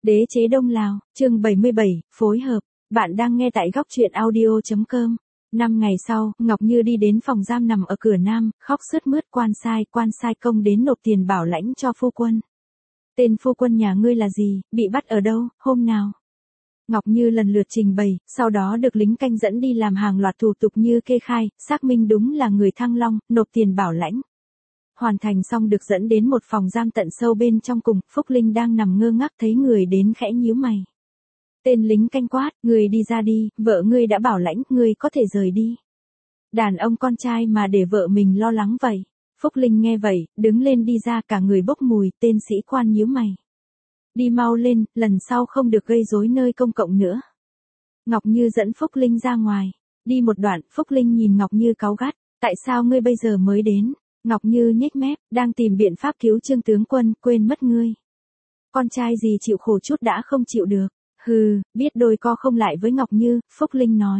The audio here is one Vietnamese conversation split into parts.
Đế chế Đông Lào, chương 77, phối hợp. Bạn đang nghe tại góc truyện audio.com. 5 ngày sau, Ngọc Như đi đến phòng giam nằm ở cửa nam, khóc sướt mướt quan sai công đến nộp tiền bảo lãnh cho phu quân. Tên phu quân nhà ngươi là gì, bị bắt ở đâu, hôm nào? Ngọc Như lần lượt trình bày, sau đó được lính canh dẫn đi làm hàng loạt thủ tục như kê khai, xác minh đúng là người Thăng Long, nộp tiền bảo lãnh. Hoàn thành xong được dẫn đến một phòng giam tận sâu bên trong cùng, Phúc Linh đang nằm ngơ ngác thấy người đến khẽ nhíu mày. Tên lính canh quát, người đi ra đi, vợ ngươi đã bảo lãnh, ngươi có thể rời đi. Đàn ông con trai mà để vợ mình lo lắng vậy. Phúc Linh nghe vậy, đứng lên đi ra cả người bốc mùi, tên sĩ quan nhíu mày. Đi mau lên, lần sau không được gây rối nơi công cộng nữa. Ngọc Như dẫn Phúc Linh ra ngoài. Đi một đoạn, Phúc Linh nhìn Ngọc Như cáu gắt, tại sao ngươi bây giờ mới đến? Ngọc Như nhếch mép, đang tìm biện pháp cứu Trương tướng quân, quên mất ngươi. Con trai gì chịu khổ chút đã không chịu được. Hừ, biết đôi co không lại với Ngọc Như, Phúc Linh nói.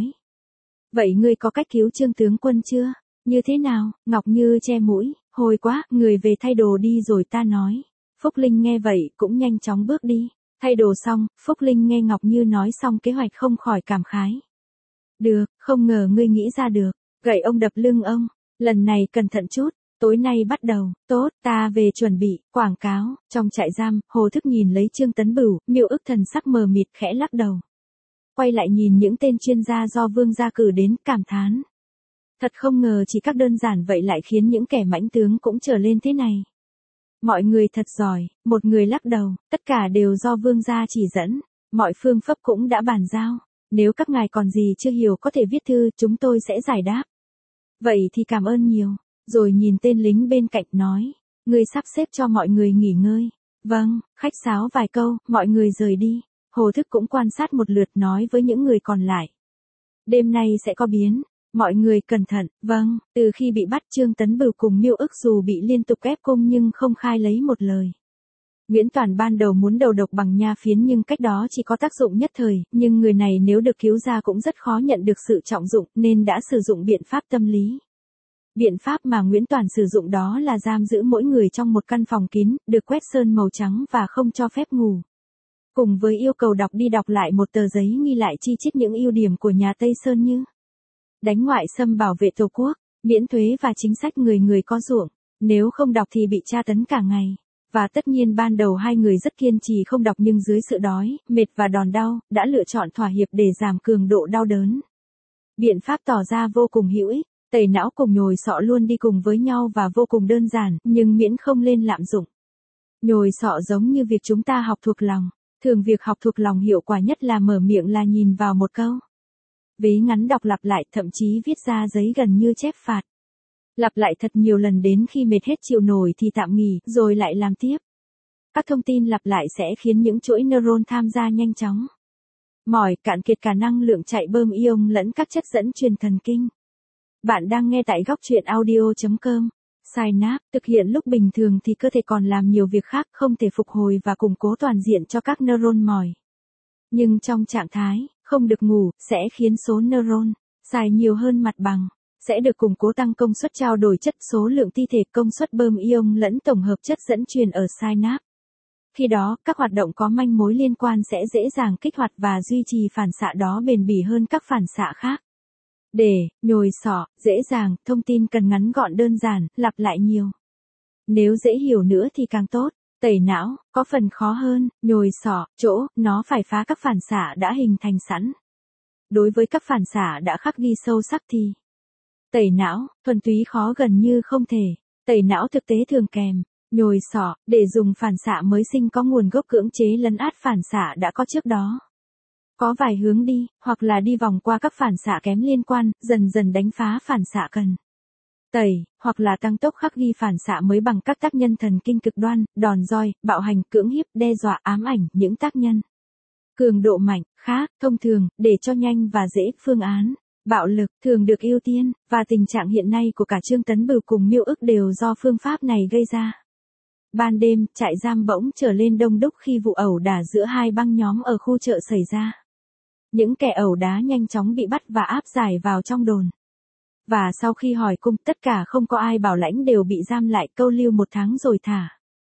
Vậy ngươi có cách cứu Trương tướng quân chưa? Như thế nào? Ngọc Như che mũi, hồi quá, người về thay đồ đi rồi ta nói. Phúc Linh nghe vậy, cũng nhanh chóng bước đi. Thay đồ xong, Phúc Linh nghe Ngọc Như nói xong kế hoạch không khỏi cảm khái. Được, không ngờ ngươi nghĩ ra được. Gậy ông đập lưng ông. Lần này cẩn thận chút. Tối nay bắt đầu, tốt, ta về chuẩn bị, quảng cáo. Trong trại giam, Hồ Thức nhìn lấy Trương Tấn Bửu, Miêu Ức thần sắc mờ mịt khẽ lắc đầu. Quay lại nhìn những tên chuyên gia do Vương gia cử đến, cảm thán. Thật không ngờ chỉ các đơn giản vậy lại khiến những kẻ mãnh tướng cũng trở lên thế này. Mọi người thật giỏi, một người lắc đầu, tất cả đều do Vương gia chỉ dẫn, mọi phương pháp cũng đã bàn giao. Nếu các ngài còn gì chưa hiểu có thể viết thư, chúng tôi sẽ giải đáp. Vậy thì cảm ơn nhiều. Rồi nhìn tên lính bên cạnh nói, ngươi sắp xếp cho mọi người nghỉ ngơi. Vâng, khách sáo vài câu, mọi người rời đi. Hồ Thức cũng quan sát một lượt nói với những người còn lại. Đêm nay sẽ có biến, mọi người cẩn thận. Vâng, từ khi bị bắt Trương Tấn Bửu cùng Miêu Ức dù bị liên tục ép cung nhưng không khai lấy một lời. Nguyễn Toàn ban đầu muốn đầu độc bằng nha phiến nhưng cách đó chỉ có tác dụng nhất thời, nhưng người này nếu được cứu ra cũng rất khó nhận được sự trọng dụng nên đã sử dụng biện pháp tâm lý. Biện pháp mà Nguyễn Toàn sử dụng đó là giam giữ mỗi người trong một căn phòng kín, được quét sơn màu trắng và không cho phép ngủ. Cùng với yêu cầu đọc đi đọc lại một tờ giấy ghi lại chi chít những ưu điểm của nhà Tây Sơn như đánh ngoại xâm bảo vệ Tổ quốc, miễn thuế và chính sách người người có ruộng, nếu không đọc thì bị tra tấn cả ngày. Và tất nhiên ban đầu hai người rất kiên trì không đọc nhưng dưới sự đói, mệt và đòn đau, đã lựa chọn thỏa hiệp để giảm cường độ đau đớn. Biện pháp tỏ ra vô cùng hữu ích. Tẩy não cùng nhồi sọ luôn đi cùng với nhau và vô cùng đơn giản, nhưng miễn không lên lạm dụng. Nhồi sọ giống như việc chúng ta học thuộc lòng. Thường việc học thuộc lòng hiệu quả nhất là mở miệng là nhìn vào một câu. Vế ngắn đọc lặp lại, thậm chí viết ra giấy gần như chép phạt. Lặp lại thật nhiều lần đến khi mệt hết chịu nổi thì tạm nghỉ, rồi lại làm tiếp. Các thông tin lặp lại sẽ khiến những chuỗi neuron tham gia nhanh chóng. Mỏi, cạn kiệt cả năng lượng chạy bơm ion lẫn các chất dẫn truyền thần kinh. Bạn đang nghe tại góc truyện audio.com. Synapse, thực hiện lúc bình thường thì cơ thể còn làm nhiều việc khác không thể phục hồi và củng cố toàn diện cho các neuron mỏi. Nhưng trong trạng thái, không được ngủ, sẽ khiến số neuron xài nhiều hơn mặt bằng, sẽ được củng cố tăng công suất trao đổi chất số lượng ti thể công suất bơm ion lẫn tổng hợp chất dẫn truyền ở synapse. Khi đó, các hoạt động có manh mối liên quan sẽ dễ dàng kích hoạt và duy trì phản xạ đó bền bỉ hơn các phản xạ khác. Để, nhồi sọ, dễ dàng, thông tin cần ngắn gọn đơn giản, lặp lại nhiều. Nếu dễ hiểu nữa thì càng tốt. Tẩy não, có phần khó hơn, nhồi sọ, chỗ, nó phải phá các phản xạ đã hình thành sẵn. Đối với các phản xạ đã khắc ghi sâu sắc thì tẩy não, thuần túy khó gần như không thể. Tẩy não thực tế thường kèm, nhồi sọ, để dùng phản xạ mới sinh có nguồn gốc cưỡng chế lấn át phản xạ đã có trước đó. Có vài hướng đi, hoặc là đi vòng qua các phản xạ kém liên quan, dần dần đánh phá phản xạ cần tẩy, hoặc là tăng tốc khắc ghi phản xạ mới bằng các tác nhân thần kinh cực đoan, đòn roi, bạo hành, cưỡng hiếp, đe dọa, ám ảnh, những tác nhân cường độ mạnh, khác, thông thường, để cho nhanh và dễ, phương án bạo lực thường được ưu tiên, và tình trạng hiện nay của cả Trương Tấn Bửu cùng Miêu Ức đều do phương pháp này gây ra. Ban đêm, trại giam bỗng trở lên đông đúc khi vụ ẩu đả giữa hai băng nhóm ở khu chợ xảy ra. Những kẻ ẩu đá nhanh chóng bị bắt và áp giải vào trong đồn. Và sau khi hỏi cung, tất cả không có ai bảo lãnh đều bị giam lại câu lưu 1 tháng rồi thả.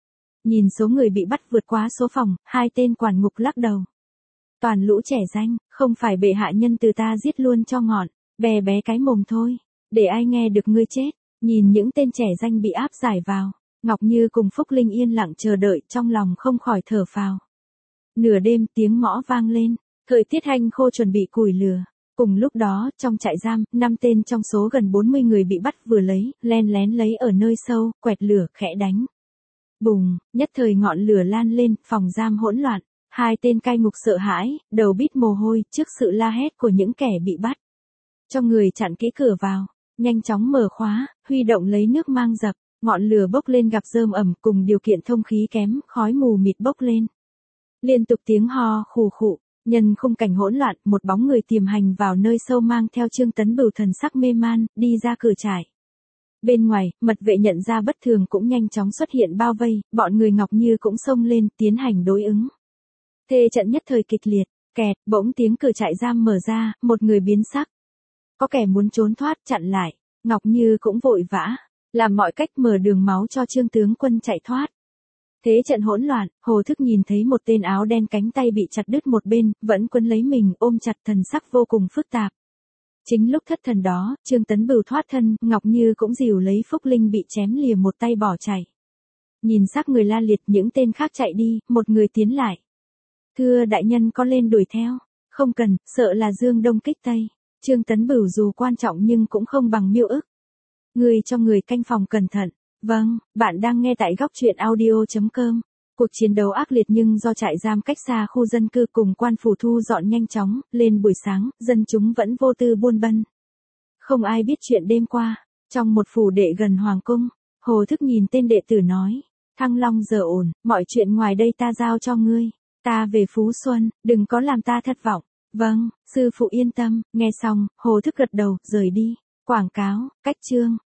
Nhìn số người bị bắt vượt quá số phòng, hai tên quản ngục lắc đầu. Toàn lũ trẻ danh, không phải bệ hạ nhân từ ta giết luôn cho ngọn, bè bé cái mồm thôi, để ai nghe được ngươi chết. Nhìn những tên trẻ danh bị áp giải vào, Ngọc Như cùng Phúc Linh yên lặng chờ đợi, trong lòng không khỏi thở phào. Nửa đêm tiếng mõ vang lên, thời tiết hanh khô chuẩn bị củi lửa. Cùng lúc đó, trong trại giam, 5 tên trong số gần 40 người bị bắt vừa len lén lấy ở nơi sâu, quẹt lửa, khẽ đánh. Bùng, nhất thời ngọn lửa lan lên, phòng giam hỗn loạn. Hai tên cai ngục sợ hãi, đầu bít mồ hôi trước sự la hét của những kẻ bị bắt. Cho người chặn kỹ cửa vào, nhanh chóng mở khóa, huy động lấy nước mang dập, ngọn lửa bốc lên gặp rơm ẩm cùng điều kiện thông khí kém, khói mù mịt bốc lên. Liên tục tiếng ho khù khụ, nhân khung cảnh hỗn loạn, một bóng người tiềm hành vào nơi sâu mang theo Trương Tấn Bửu thần sắc mê man, đi ra cửa trại. Bên ngoài, mật vệ nhận ra bất thường cũng nhanh chóng xuất hiện bao vây, bọn người Ngọc Như cũng xông lên, tiến hành đối ứng. Thê trận nhất thời kịch liệt, kẹt, bỗng tiếng cửa trại giam mở ra, một người biến sắc. Có kẻ muốn trốn thoát, chặn lại, Ngọc Như cũng vội vã, làm mọi cách mở đường máu cho Trương tướng quân chạy thoát. Thế trận hỗn loạn, Hồ Thức nhìn thấy một tên áo đen cánh tay bị chặt đứt một bên, vẫn quấn lấy mình, ôm chặt, thần sắc vô cùng phức tạp. Chính lúc thất thần đó, Trương Tấn Bửu thoát thân, Ngọc Như cũng dìu lấy Phúc Linh bị chém lìa một tay bỏ chạy. Nhìn xác người la liệt, những tên khác chạy đi, một người tiến lại. Thưa đại nhân, có lên đuổi theo? Không cần, sợ là Dương Đông kích Tây. Trương Tấn Bửu dù quan trọng nhưng cũng không bằng Miêu Ức. Người cho người canh phòng cẩn thận. Vâng, bạn đang nghe tại góc truyện audio.com. Cuộc chiến đấu ác liệt nhưng do trại giam cách xa khu dân cư cùng quan phủ thu dọn nhanh chóng, lên buổi sáng, dân chúng vẫn vô tư buôn bân. Không ai biết chuyện đêm qua, trong một phủ đệ gần Hoàng cung, Hồ Thức nhìn tên đệ tử nói, Thăng Long giờ ổn, mọi chuyện ngoài đây ta giao cho ngươi, ta về Phú Xuân, đừng có làm ta thất vọng. Vâng, sư phụ yên tâm, nghe xong, Hồ Thức gật đầu, rời đi. Quảng cáo, cách chương.